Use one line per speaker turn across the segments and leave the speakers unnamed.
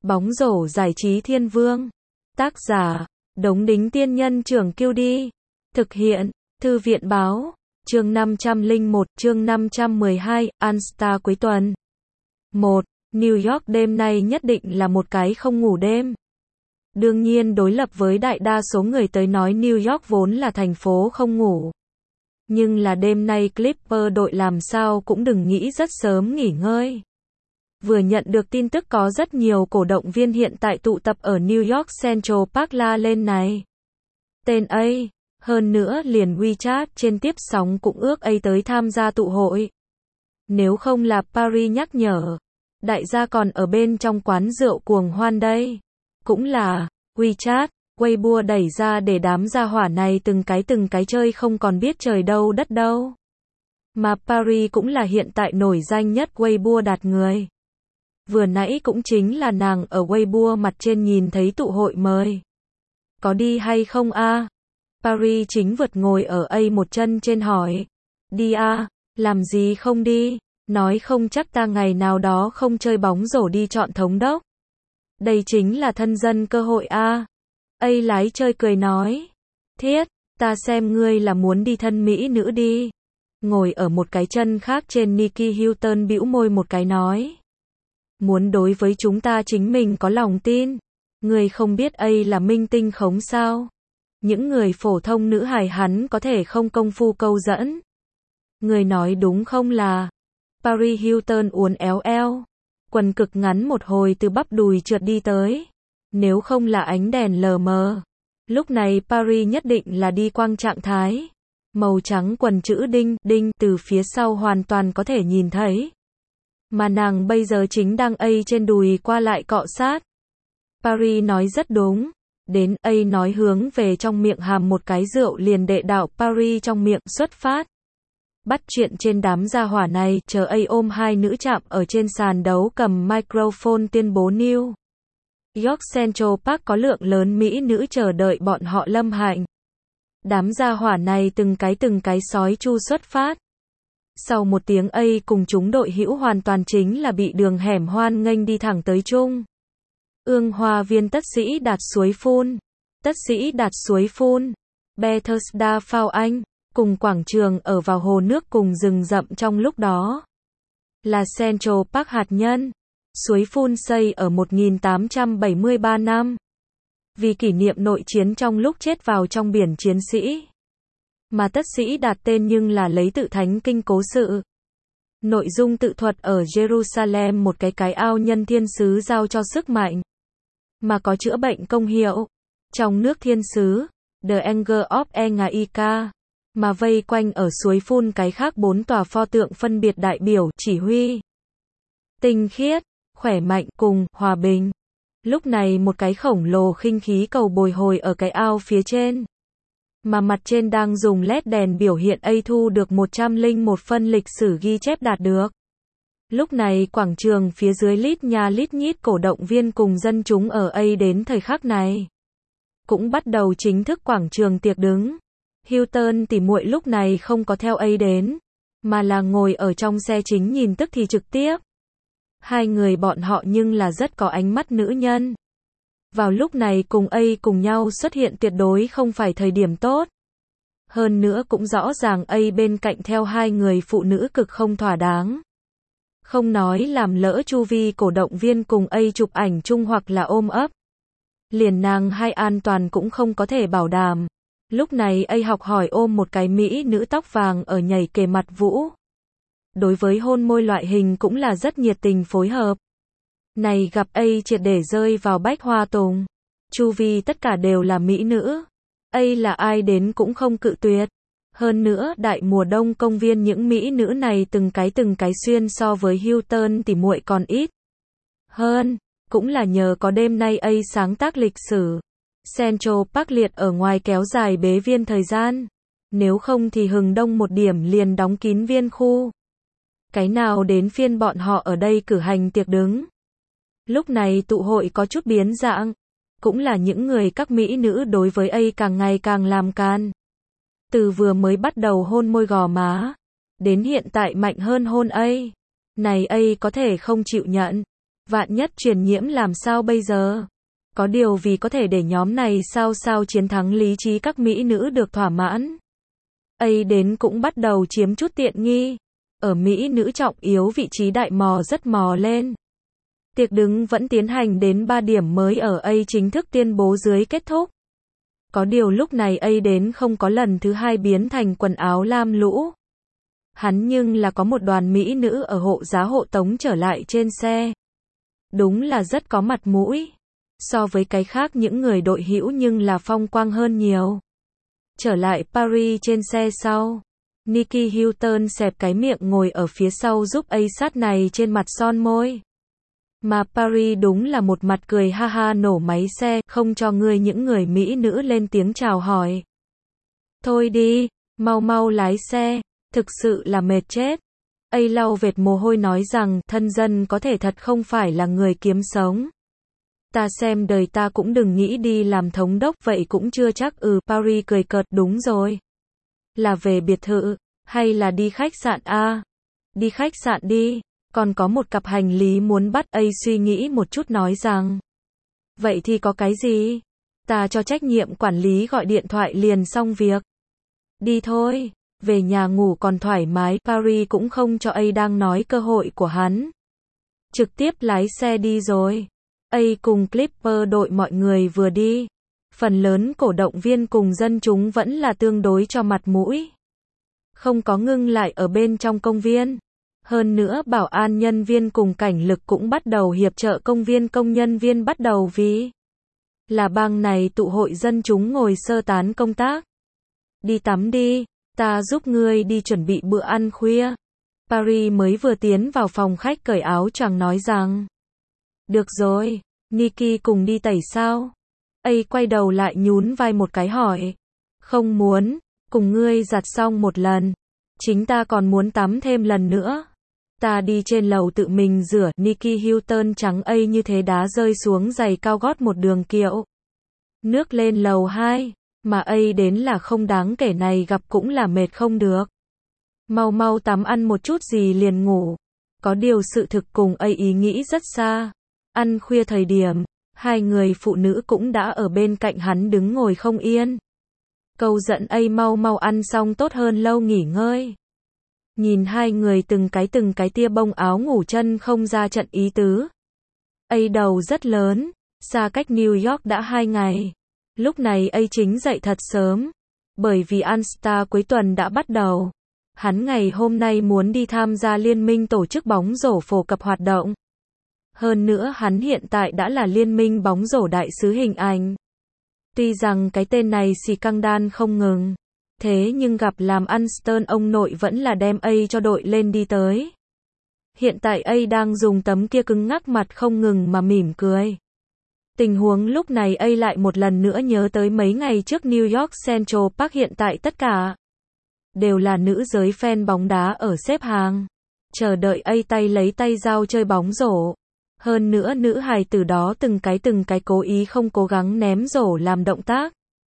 Bóng rổ giải trí thiên vương. Tác giả, Đống Đính Tiên Nhân Trưởng Kiêu Đi. Thực hiện, Thư viện Báo. Chương 501, chương 512, All-Star cuối tuần. 1. New York đêm nay nhất định là một cái không ngủ đêm. Đương nhiên đối lập với đại đa số người tới nói New York vốn là thành phố không ngủ. Nhưng là đêm nay Clipper đội làm sao cũng đừng nghĩ rất sớm nghỉ ngơi. Vừa nhận được tin tức có rất nhiều cổ động viên hiện tại tụ tập ở New York Central Park la lên này. Tên A, hơn nữa liền WeChat trên tiếp sóng cũng ước A tới tham gia tụ hội. Nếu không là Paris nhắc nhở, đại gia còn ở bên trong quán rượu cuồng hoan đây. Cũng là, WeChat, Weibo đẩy ra để đám gia hỏa này từng cái chơi không còn biết trời đâu đất đâu. Mà Paris cũng là hiện tại nổi danh nhất Weibo đạt người. Vừa nãy cũng chính là nàng ở Weibo mặt trên nhìn thấy tụ hội mời. Có đi hay không a? Paris chính vượt ngồi ở A một chân trên hỏi. Đi a, làm gì không đi? Nói không chắc ta ngày nào đó không chơi bóng rổ đi chọn thống đốc. Đây chính là thân dân cơ hội a. A lái chơi cười nói. Thiết, ta xem ngươi là muốn đi thân mỹ nữ đi. Ngồi ở một cái chân khác trên Nikki Hilton bĩu môi một cái nói. Muốn đối với chúng ta chính mình có lòng tin. Người không biết A là minh tinh khống sao? Những người phổ thông nữ hài hắn có thể không công phu câu dẫn. Người nói đúng không là? Paris Hilton uốn éo eo. Quần cực ngắn một hồi từ bắp đùi trượt đi tới. Nếu không là ánh đèn lờ mờ. Lúc này Paris nhất định là đi quang trạng thái. Màu trắng quần chữ đinh, đinh từ phía sau hoàn toàn có thể nhìn thấy. Mà nàng bây giờ chính đang A trên đùi qua lại cọ sát. Paris nói rất đúng. Đến A nói hướng về trong miệng hàm một cái rượu liền đệ đạo Paris trong miệng xuất phát. Bắt chuyện trên đám gia hỏa này, chờ A ôm hai nữ chạm ở trên sàn đấu cầm microphone tuyên bố New York Central Park có lượng lớn mỹ nữ chờ đợi bọn họ lâm hạnh. Đám gia hỏa này từng cái sói chu xuất phát. Sau một tiếng A cùng chúng đội hữu hoàn toàn chính là bị đường hẻm hoan nghênh đi thẳng tới chung. Ương Hoa Viên Tất Sĩ Đạt Suối Phun. Tất Sĩ Đạt Suối Phun. Bethesda Phao Anh. Cùng quảng trường ở vào hồ nước cùng rừng rậm trong lúc đó. Là Central Park hạt nhân. Suối phun xây ở 1873 năm. Vì kỷ niệm nội chiến trong lúc chết vào trong biển chiến sĩ. Mà Tất Sĩ Đạt tên nhưng là lấy tự thánh kinh cố sự. Nội dung tự thuật ở Jerusalem một cái ao nhân thiên sứ giao cho sức mạnh. Mà có chữa bệnh công hiệu. Trong nước thiên sứ, The Anger of Engaika. Mà vây quanh ở suối phun cái khác 4 tòa pho tượng phân biệt đại biểu, chỉ huy. Tinh khiết, khỏe mạnh cùng, hòa bình. Lúc này một cái khổng lồ khinh khí cầu bồi hồi ở cái ao phía trên. Mà mặt trên đang dùng LED đèn biểu hiện A thu được 101 phân lịch sử ghi chép đạt được. Lúc này quảng trường phía dưới lít nha lít nhít cổ động viên cùng dân chúng ở A đến thời khắc này. Cũng bắt đầu chính thức quảng trường tiệc đứng. Hilton tỉ muội lúc này không có theo A đến, mà là ngồi ở trong xe chính nhìn tức thì trực tiếp. Hai người bọn họ nhưng là rất có ánh mắt nữ nhân. Vào lúc này cùng A cùng nhau xuất hiện tuyệt đối không phải thời điểm tốt. Hơn nữa cũng rõ ràng A bên cạnh theo hai người phụ nữ cực không thỏa đáng. Không nói làm lỡ chu vi cổ động viên cùng A chụp ảnh chung hoặc là ôm ấp. Liền nàng hay an toàn cũng không có thể bảo đảm. Lúc này A học hỏi ôm một cái mỹ nữ tóc vàng ở nhảy kề mặt vũ. Đối với hôn môi loại hình cũng là rất nhiệt tình phối hợp. Này gặp A triệt để rơi vào bách hoa tùng. Chu vi tất cả đều là mỹ nữ. A là ai đến cũng không cự tuyệt. Hơn nữa đại mùa đông công viên những mỹ nữ này từng cái xuyên so với Hilton tỉ muội còn ít. Hơn, cũng là nhờ có đêm nay A sáng tác lịch sử. Central Park liệt ở ngoài kéo dài bế viên thời gian. Nếu không thì hừng đông một điểm liền đóng kín viên khu. Cái nào đến phiên bọn họ ở đây cử hành tiệc đứng. Lúc này tụ hội có chút biến dạng. Cũng là những người các mỹ nữ đối với A càng ngày càng làm can. Từ vừa mới bắt đầu hôn môi gò má. Đến hiện tại mạnh hơn hôn A. Này A có thể không chịu nhận. Vạn nhất truyền nhiễm làm sao bây giờ? Có điều vì có thể để nhóm này sao chiến thắng lý trí các mỹ nữ được thỏa mãn. ấy đến cũng bắt đầu chiếm chút tiện nghi. Ở mỹ nữ trọng yếu vị trí đại mò rất mò lên. Tiệc đứng vẫn tiến hành đến 3 điểm mới ở A chính thức tuyên bố dưới kết thúc. Có điều lúc này A đến không có lần thứ hai biến thành quần áo lam lũ. Hắn nhưng là có một đoàn mỹ nữ ở hộ giá hộ tống trở lại trên xe. Đúng là rất có mặt mũi. So với cái khác những người đội hữu nhưng là phong quang hơn nhiều. Trở lại Paris trên xe sau. Nikki Hilton xẹp cái miệng ngồi ở phía sau giúp A sát này trên mặt son môi. Mà Paris đúng là một mặt cười ha ha nổ máy xe, không cho ngươi những người mỹ nữ lên tiếng chào hỏi. Thôi đi, mau mau lái xe, thực sự là mệt chết. A lau vệt mồ hôi nói rằng thân dân có thể thật không phải là người kiếm sống. Ta xem đời ta cũng đừng nghĩ đi làm thống đốc vậy cũng chưa chắc. Paris cười cợt, đúng rồi. Là về biệt thự, hay là đi khách sạn a? Đi khách sạn đi, còn có một cặp hành lý muốn bắt. A suy nghĩ một chút nói rằng. Vậy thì có cái gì? Ta cho trách nhiệm quản lý gọi điện thoại liền xong việc. Đi thôi, về nhà ngủ còn thoải mái. Paris cũng không cho A đang nói cơ hội của hắn. Trực tiếp lái xe đi rồi. A cùng Clipper đội mọi người vừa đi. Phần lớn cổ động viên cùng dân chúng vẫn là tương đối cho mặt mũi. Không có ngưng lại ở bên trong công viên. Hơn nữa bảo an nhân viên cùng cảnh lực cũng bắt đầu hiệp trợ công viên công nhân viên bắt đầu vì là bang này tụ hội dân chúng ngồi sơ tán công tác. Đi tắm đi, ta giúp ngươi đi chuẩn bị bữa ăn khuya. Paris mới vừa tiến vào phòng khách cởi áo choàng nói rằng. Được rồi, Nikki cùng đi tẩy sao? A quay đầu lại nhún vai một cái hỏi. Không muốn, cùng ngươi giặt xong một lần. Chính ta còn muốn tắm thêm lần nữa. Ta đi trên lầu tự mình rửa. Nikki Hilton trắng A như thế đá rơi xuống giày cao gót một đường kiệu. Nước lên lầu 2, mà A đến là không đáng kể này gặp cũng là mệt không được. Mau mau tắm ăn một chút gì liền ngủ. Có điều sự thực cùng A ý nghĩ rất xa. Ăn khuya thời điểm, hai người phụ nữ cũng đã ở bên cạnh hắn đứng ngồi không yên. Câu giận A mau mau ăn xong tốt hơn lâu nghỉ ngơi. Nhìn hai người từng cái tia bông áo ngủ chân không ra trận ý tứ. A đầu rất lớn, xa cách New York đã 2 ngày. Lúc này A chính dậy thật sớm, bởi vì All-Star cuối tuần đã bắt đầu. Hắn ngày hôm nay muốn đi tham gia liên minh tổ chức bóng rổ phổ cập hoạt động. Hơn nữa hắn hiện tại đã là liên minh bóng rổ đại sứ hình ảnh. Tuy rằng cái tên này xì căng đan không ngừng. Thế nhưng gặp làm Anston ông nội vẫn là đem A cho đội lên đi tới. Hiện tại A đang dùng tấm kia cứng ngắc mặt không ngừng mà mỉm cười. Tình huống lúc này A lại một lần nữa nhớ tới mấy ngày trước New York Central Park hiện tại tất cả. Đều là nữ giới fan bóng đá ở xếp hàng. Chờ đợi A tay lấy tay dao chơi bóng rổ. Hơn nữa nữ hài tử đó từng cái cố ý không cố gắng ném rổ làm động tác.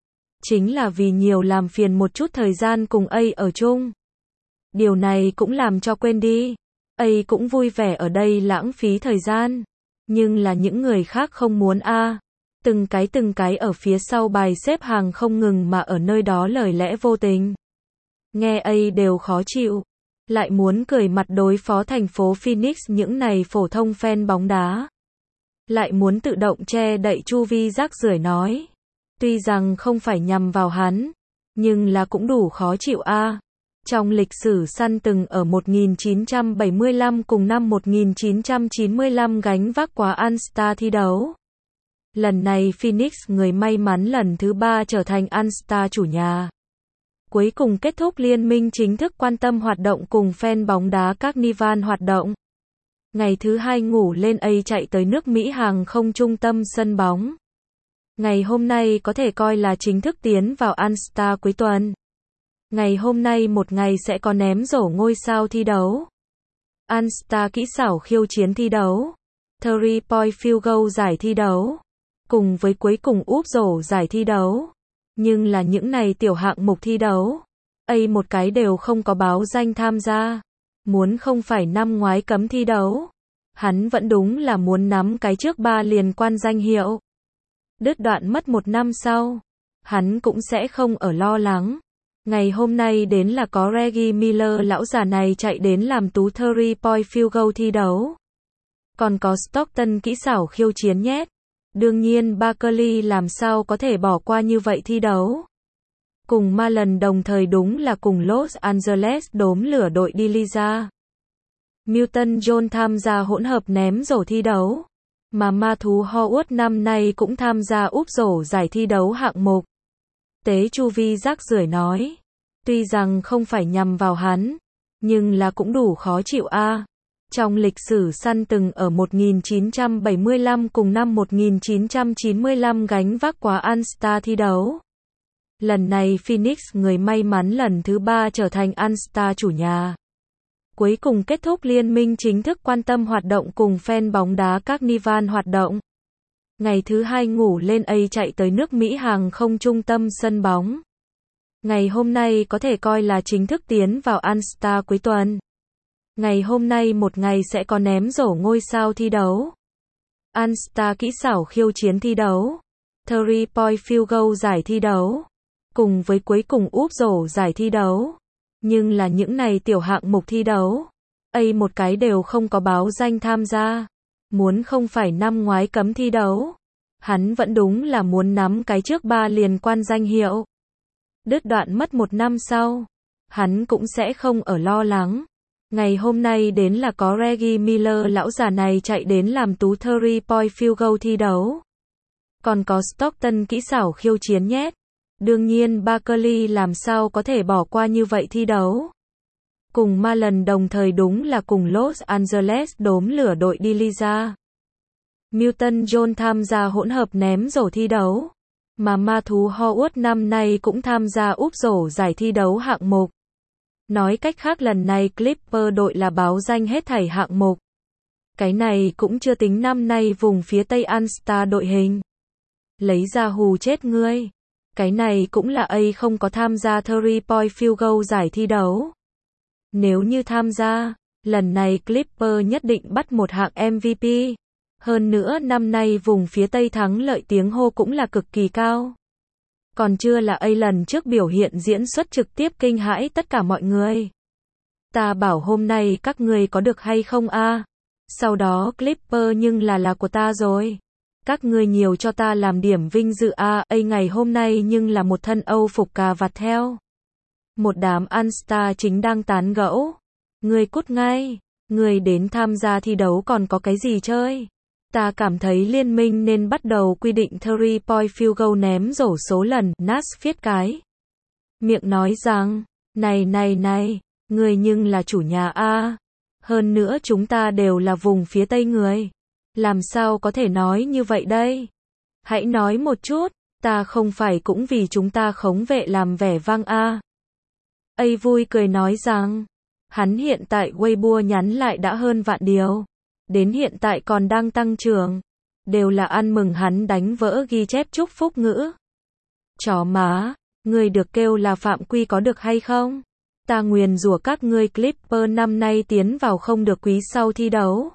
Chính là vì nhiều làm phiền một chút thời gian cùng A ở chung. Điều này cũng làm cho quên đi. A cũng vui vẻ ở đây lãng phí thời gian. Nhưng là những người khác không muốn a. Từng cái ở phía sau bài xếp hàng không ngừng mà ở nơi đó lời lẽ vô tình. Nghe A đều khó chịu. Lại muốn cười mặt đối phó thành phố Phoenix những này phổ thông fan bóng đá. Lại muốn tự động che đậy chu vi rác rưởi nói. Tuy rằng không phải nhằm vào hắn, nhưng là cũng đủ khó chịu a. Trong lịch sử Sun từng ở 1975 cùng năm 1995 gánh vác quá All-Star thi đấu. Lần này Phoenix người may mắn lần thứ 3 trở thành All-Star chủ nhà. Cuối cùng kết thúc liên minh chính thức quan tâm hoạt động cùng fan bóng đá Carnival hoạt động. Ngày thứ 2 ngủ lên A chạy tới nước Mỹ hàng không trung tâm sân bóng. Ngày hôm nay có thể coi là chính thức tiến vào All-Star cuối tuần. Ngày hôm nay một ngày sẽ có ném rổ ngôi sao thi đấu. All-Star kỹ xảo khiêu chiến thi đấu. 3-point field goal giải thi đấu. Cùng với cuối cùng úp rổ giải thi đấu. Nhưng là những này tiểu hạng mục thi đấu. A một cái đều không có báo danh tham gia. Muốn không phải năm ngoái cấm thi đấu. Hắn vẫn đúng là muốn nắm cái trước 3 liên quan danh hiệu. Đứt đoạn mất 1 năm sau, hắn cũng sẽ không ở lo lắng. Ngày hôm nay đến là có Reggie Miller lão già này chạy đến làm tú 3-point field goal thi đấu. Còn có Stockton kỹ xảo khiêu chiến nhét. Đương nhiên Barkley làm sao có thể bỏ qua như vậy thi đấu. Cùng Malen đồng thời đúng là cùng Los Angeles đốm lửa đội Diliza. Milton John tham gia hỗn hợp ném rổ thi đấu. Mà ma thú Howard năm nay cũng tham gia úp rổ giải thi đấu hạng mục. Tế Chu Vi rác rưởi nói. Tuy rằng không phải nhằm vào hắn, nhưng là cũng đủ khó chịu a. Trong lịch sử săn từng ở 1975 cùng năm 1995 gánh vác quá All-Star thi đấu. Lần này Phoenix người may mắn lần thứ 3 trở thành All-Star chủ nhà. Cuối cùng kết thúc liên minh chính thức quan tâm hoạt động cùng fan bóng đá Carnival hoạt động. Ngày thứ 2 ngủ lên chạy tới nước Mỹ hàng không trung tâm sân bóng. Ngày hôm nay có thể coi là chính thức tiến vào All-Star cuối tuần. Ngày hôm nay một ngày sẽ có ném rổ ngôi sao thi đấu. All-Star kỹ xảo khiêu chiến thi đấu. 3-point field goal giải thi đấu. Cùng với cuối cùng úp rổ giải thi đấu. Nhưng là những này tiểu hạng mục thi đấu. Một cái đều không có báo danh tham gia. Muốn không phải năm ngoái cấm thi đấu. Hắn vẫn đúng là muốn nắm cái trước 3 liên quan danh hiệu. Đứt đoạn mất 1 năm sau. Hắn cũng sẽ không ở lo lắng. Ngày hôm nay đến là có Reggie Miller lão già này chạy đến làm tú 3-point field goal thi đấu. Còn có Stockton kỹ xảo khiêu chiến nhét. Đương nhiên Barkley làm sao có thể bỏ qua như vậy thi đấu. Cùng Malen đồng thời đúng là cùng Los Angeles đốm lửa đội Diliza. Milton John tham gia hỗn hợp ném rổ thi đấu. Mà ma thú Howard năm nay cũng tham gia úp rổ giải thi đấu hạng mục. Nói cách khác lần này Clipper đội là báo danh hết thảy hạng mục. Cái này cũng chưa tính năm nay vùng phía Tây All-Star đội hình. Lấy ra hù chết ngươi. Cái này cũng là không có tham gia 3-point field goal giải thi đấu. Nếu như tham gia, lần này Clipper nhất định bắt một hạng MVP. Hơn nữa năm nay vùng phía Tây thắng lợi tiếng hô cũng là cực kỳ cao. Còn chưa là lần trước biểu hiện diễn xuất trực tiếp kinh hãi tất cả mọi người. Ta bảo hôm nay các ngươi có được hay không a? Sau đó Clipper nhưng là của ta rồi. Các ngươi nhiều cho ta làm điểm vinh dự a. Ngày hôm nay nhưng là một thân Âu phục cà vạt theo. Một đám All-Star chính đang tán gẫu. Ngươi cút ngay. Ngươi đến tham gia thi đấu còn có cái gì chơi? Ta cảm thấy liên minh nên bắt đầu quy định 3-point field goal ném rổ số lần. Nash viết cái miệng nói rằng, này, ngươi nhưng là chủ nhà a. Hơn nữa chúng ta đều là vùng phía Tây người. Làm sao có thể nói như vậy đây? Hãy nói một chút, ta không phải cũng vì chúng ta khống vệ làm vẻ vang a. Vui cười nói rằng, hắn hiện tại Weibo nhắn lại đã hơn vạn điều. Đến hiện tại còn đang tăng trưởng. Đều là ăn mừng hắn đánh vỡ ghi chép chúc phúc ngữ. Chó má, ngươi được kêu là phạm quy có được hay không? Ta nguyền rủa các ngươi Clipper năm nay tiến vào không được quý sau thi đấu.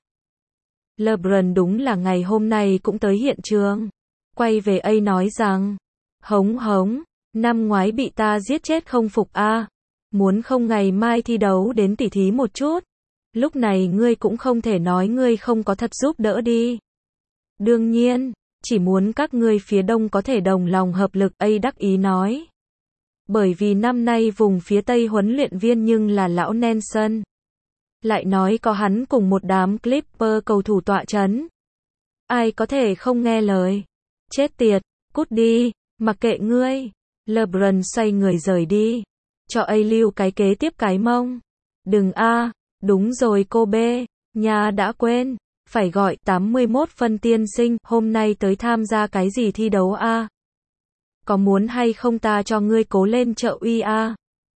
LeBron đúng là ngày hôm nay cũng tới hiện trường. Quay về nói rằng, hống, năm ngoái bị ta giết chết không phục a. Muốn không ngày mai thi đấu đến tỉ thí một chút. Lúc này ngươi cũng không thể nói ngươi không có thật giúp đỡ đi. Đương nhiên, chỉ muốn các ngươi phía Đông có thể đồng lòng hợp lực, đắc ý nói. Bởi vì năm nay vùng phía Tây huấn luyện viên nhưng là lão Nelson. Lại nói có hắn cùng một đám Clipper cầu thủ tọa chấn. Ai có thể không nghe lời. Chết tiệt, cút đi, mặc kệ ngươi. LeBron xoay người rời đi. Cho lưu cái kế tiếp cái mông. Đừng a. Đúng rồi cô B, nhà đã quên, phải gọi 81 phân tiên sinh, hôm nay tới tham gia cái gì thi đấu a? Có muốn hay không ta cho ngươi cố lên trợ uy a?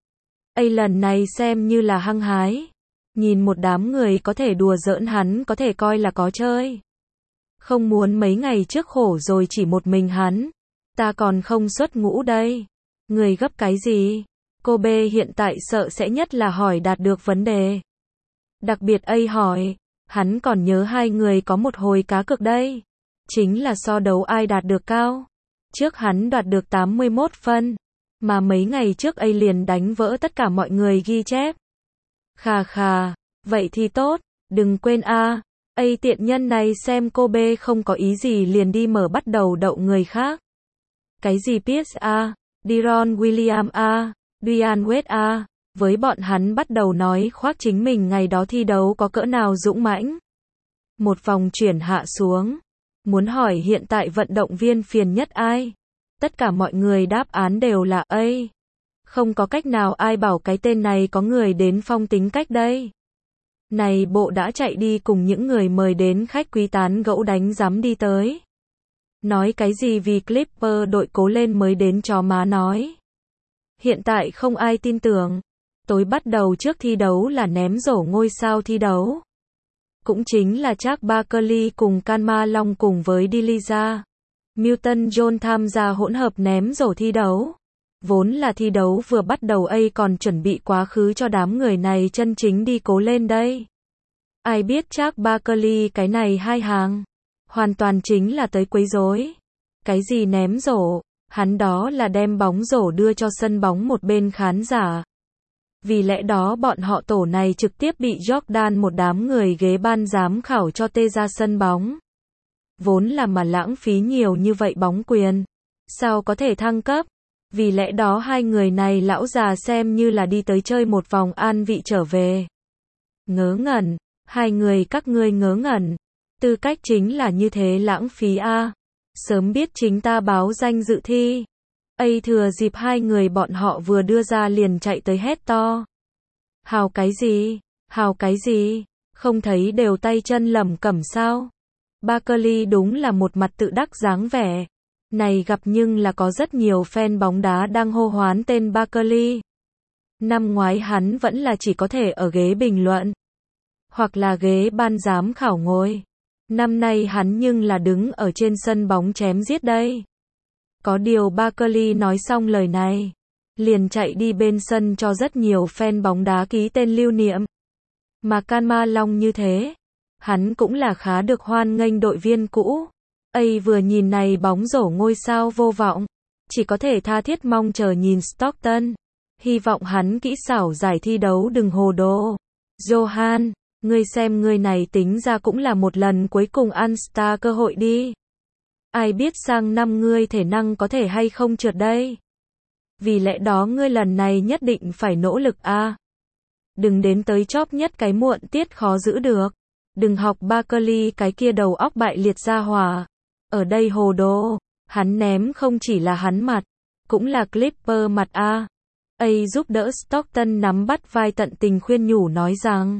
Lần này xem như là hăng hái. Nhìn một đám người có thể đùa giỡn hắn có thể coi là có chơi. Không muốn mấy ngày trước khổ rồi chỉ một mình hắn. Ta còn không xuất ngũ đây. Người gấp cái gì? Cô B hiện tại sợ sẽ nhất là hỏi đạt được vấn đề. Đặc biệt hỏi, Hắn còn nhớ hai người có một hồi cá cược đây. Chính là so đấu ai đạt được cao. Trước hắn đoạt được 81 phân. Mà mấy ngày trước A liền đánh vỡ tất cả mọi người ghi chép. Khà khà, vậy thì tốt, đừng quên A tiện nhân này xem cô B không có ý gì liền đi mở bắt đầu đậu người khác. Cái gì Pierce A, Deron William A, Dwayne Wade A, với bọn hắn bắt đầu nói khoác chính mình ngày đó thi đấu có cỡ nào dũng mãnh. Một vòng chuyển hạ xuống. Muốn hỏi hiện tại vận động viên phiền nhất ai? Tất cả mọi người đáp án đều là A. Không có cách nào ai bảo cái tên này có người đến phong tính cách đây. Này bộ đã chạy đi cùng những người mời đến khách quý tán gẫu đánh giám đi tới. Nói cái gì vì Clipper đội cố lên mới đến chó má nói. Hiện tại không ai tin tưởng. Tối bắt đầu trước thi đấu là ném rổ ngôi sao thi đấu. Cũng chính là Charles Barkley cùng Karl Long cùng với Deliza Milton John tham gia hỗn hợp ném rổ thi đấu. Vốn là thi đấu vừa bắt đầu A còn chuẩn bị quá khứ cho đám người này chân chính đi cố lên đây. Ai biết Charles Barkley cái này hai hàng. Hoàn toàn chính là tới quấy rối. Cái gì ném rổ, hắn đó là đem bóng rổ đưa cho sân bóng một bên khán giả. Vì lẽ đó bọn họ tổ này trực tiếp bị Jordan một đám người ghế ban giám khảo cho tê ra sân bóng. Vốn là mà lãng phí nhiều như vậy bóng quyền. Sao có thể thăng cấp? Vì lẽ đó hai người này lão già xem như là đi tới chơi một vòng an vị trở về. Ngớ ngẩn, hai người các ngươi ngớ ngẩn. Tư cách chính là như thế lãng phí a. Sớm biết chính ta báo danh dự thi. A thừa dịp hai người bọn họ vừa đưa ra liền chạy tới hét to. Hào cái gì? Hào cái gì? Không thấy đều tay chân lẩm cẩm sao? Barkley đúng là một mặt tự đắc dáng vẻ. Này gặp nhưng là có rất nhiều fan bóng đá đang hô hoán tên Barkley. Năm ngoái hắn vẫn là chỉ có thể ở ghế bình luận. Hoặc là ghế ban giám khảo ngồi. Năm nay hắn nhưng là đứng ở trên sân bóng chém giết đây. Có điều Barkley nói xong lời này. Liền chạy đi bên sân cho rất nhiều fan bóng đá ký tên lưu niệm. Mà Karl Long như thế. Hắn cũng là khá được hoan nghênh đội viên cũ. A vừa nhìn này bóng rổ ngôi sao vô vọng. Chỉ có thể tha thiết mong chờ nhìn Stockton. Hy vọng hắn kỹ xảo giải thi đấu đừng hồ đồ. Johan, ngươi xem ngươi này tính ra cũng là một lần cuối cùng ăn star cơ hội đi. Ai biết sang năm ngươi thể năng có thể hay không trượt đây. Vì lẽ đó ngươi lần này nhất định phải nỗ lực a. Đừng đến tới chóp nhất cái muộn tiết khó giữ được. Đừng học Barkley cái kia đầu óc bại liệt ra hỏa. Ở đây hồ đồ, hắn ném không chỉ là hắn mặt, cũng là Clipper mặt a. A giúp đỡ Stockton nắm bắt vai tận tình khuyên nhủ nói rằng.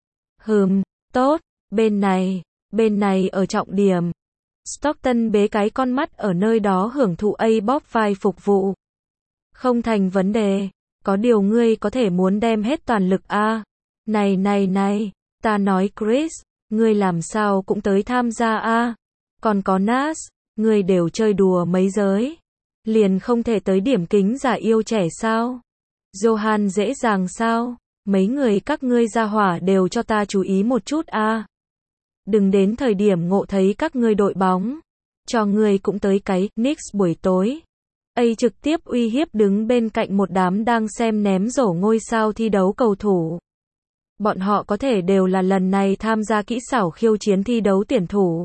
Tốt, bên này ở trọng điểm. Stockton bế cái con mắt ở nơi đó hưởng thụ A bóp vai phục vụ. Không thành vấn đề, có điều ngươi có thể muốn đem hết toàn lực a. Này, ta nói Chris, ngươi làm sao cũng tới tham gia a. Còn có Nas, ngươi đều chơi đùa mấy giới. Liền không thể tới điểm kính giả yêu trẻ sao? Johan dễ dàng sao? Mấy người các ngươi ra hỏa đều cho ta chú ý một chút a. Đừng đến thời điểm ngộ thấy các ngươi đội bóng. Cho ngươi cũng tới cái Knicks buổi tối. A trực tiếp uy hiếp đứng bên cạnh một đám đang xem ném rổ ngôi sao thi đấu cầu thủ. Bọn họ có thể đều là lần này tham gia kỹ xảo khiêu chiến thi đấu tuyển thủ.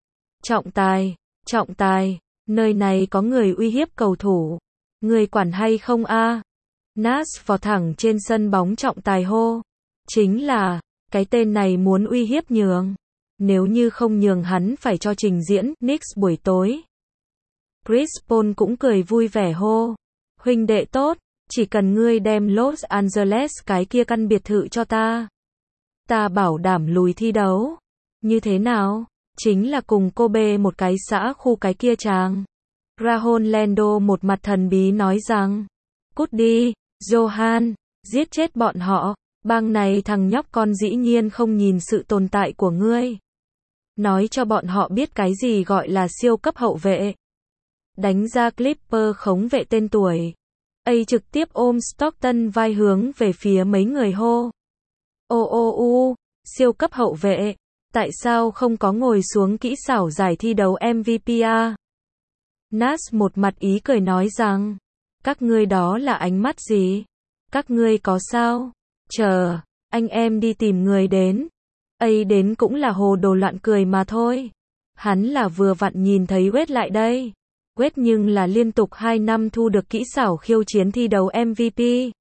Trọng tài, nơi này có người uy hiếp cầu thủ. Người quản hay không a? Nas vọt thẳng trên sân bóng trọng tài hô. Chính là, cái tên này muốn uy hiếp nhường. Nếu như không nhường hắn phải cho trình diễn Knicks buổi tối. Chris Paul cũng cười vui vẻ hô. Huynh đệ tốt, chỉ cần ngươi đem Los Angeles cái kia căn biệt thự cho ta. Ta bảo đảm lùi thi đấu. Như thế nào? Chính là cùng cô bê một cái xã khu cái kia chàng. Rajon Lando một mặt thần bí nói rằng. Cút đi, Johan, giết chết bọn họ. Bang này thằng nhóc con dĩ nhiên không nhìn sự tồn tại của ngươi. Nói cho bọn họ biết cái gì gọi là siêu cấp hậu vệ. Đánh ra Clipper khống vệ tên tuổi. A trực tiếp ôm Stockton vai hướng về phía mấy người hô. Siêu cấp hậu vệ. Tại sao không có ngồi xuống kỹ xảo giải thi đấu MVP à? Nas một mặt ý cười nói rằng, các ngươi đó là ánh mắt gì? Các ngươi có sao? Chờ, anh em đi tìm người đến. Ấy đến cũng là hồ đồ loạn cười mà thôi. Hắn là vừa vặn nhìn thấy Wade lại đây. Wade nhưng là liên tục 2 năm thu được kỹ xảo khiêu chiến thi đấu MVP.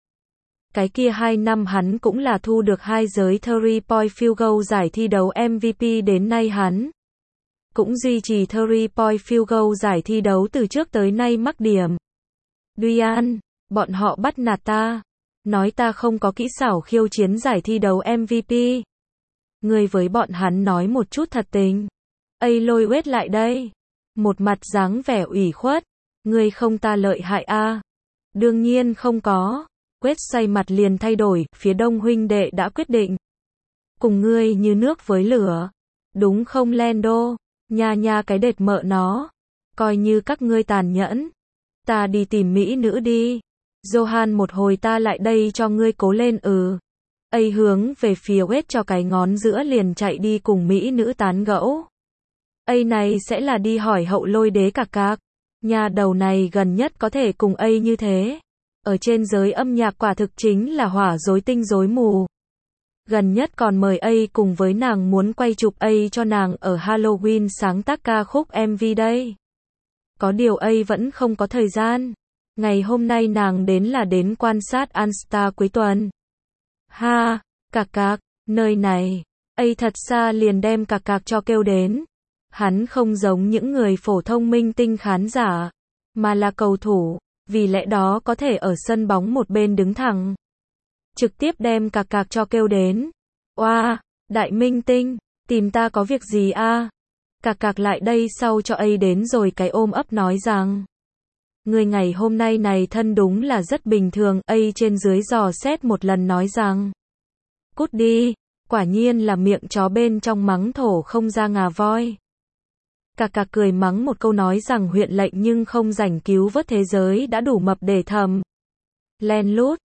Cái kia 2 năm hắn cũng là thu được 2 giới 3-point field goal giải thi đấu MVP đến nay hắn cũng duy trì 3-point field goal giải thi đấu từ trước tới nay mắc điểm. Duyan, bọn họ bắt nạt ta. Nói ta không có kỹ xảo khiêu chiến giải thi đấu MVP. Người với bọn hắn nói một chút thật tình. Ây lôi Wade lại đây. Một mặt dáng vẻ ủy khuất. Người không ta lợi hại a? Đương nhiên không có. Wade say mặt liền thay đổi, phía Đông huynh đệ đã quyết định. Cùng ngươi như nước với lửa. Đúng không Lando? Nha cái đệt mợ nó. Coi như các ngươi tàn nhẫn. Ta đi tìm mỹ nữ đi. Johan một hồi ta lại đây cho ngươi cố lên Ấy hướng về phía Wade cho cái ngón giữa liền chạy đi cùng mỹ nữ tán gẫu. Ấy này sẽ là đi hỏi hậu lôi đế cạc. Nhà đầu này gần nhất có thể cùng ấy như thế. Ở trên giới âm nhạc quả thực chính là hỏa rối tinh rối mù. Gần nhất còn mời ấy cùng với nàng muốn quay chụp ấy cho nàng ở Halloween sáng tác ca khúc MV đây. Có điều ấy vẫn không có thời gian. Ngày hôm nay nàng đến là đến quan sát All-Star cuối tuần. Ha, cạc, nơi này, ấy thật xa liền đem cạc cho kêu đến. Hắn không giống những người phổ thông minh tinh khán giả, mà là cầu thủ, vì lẽ đó có thể ở sân bóng một bên đứng thẳng. Trực tiếp đem cạc cho kêu đến. Oa, đại minh tinh, tìm ta có việc gì a? Cạc lại đây sau cho ấy đến rồi cái ôm ấp nói rằng. Người ngày hôm nay này thân đúng là rất bình thường, ấy trên dưới dò xét một lần nói rằng. Cút đi, quả nhiên là miệng chó bên trong mắng thổ không ra ngà voi. Cạc cười mắng một câu nói rằng huyện lệnh nhưng không rảnh cứu vớt thế giới đã đủ mập để thầm. Len lút,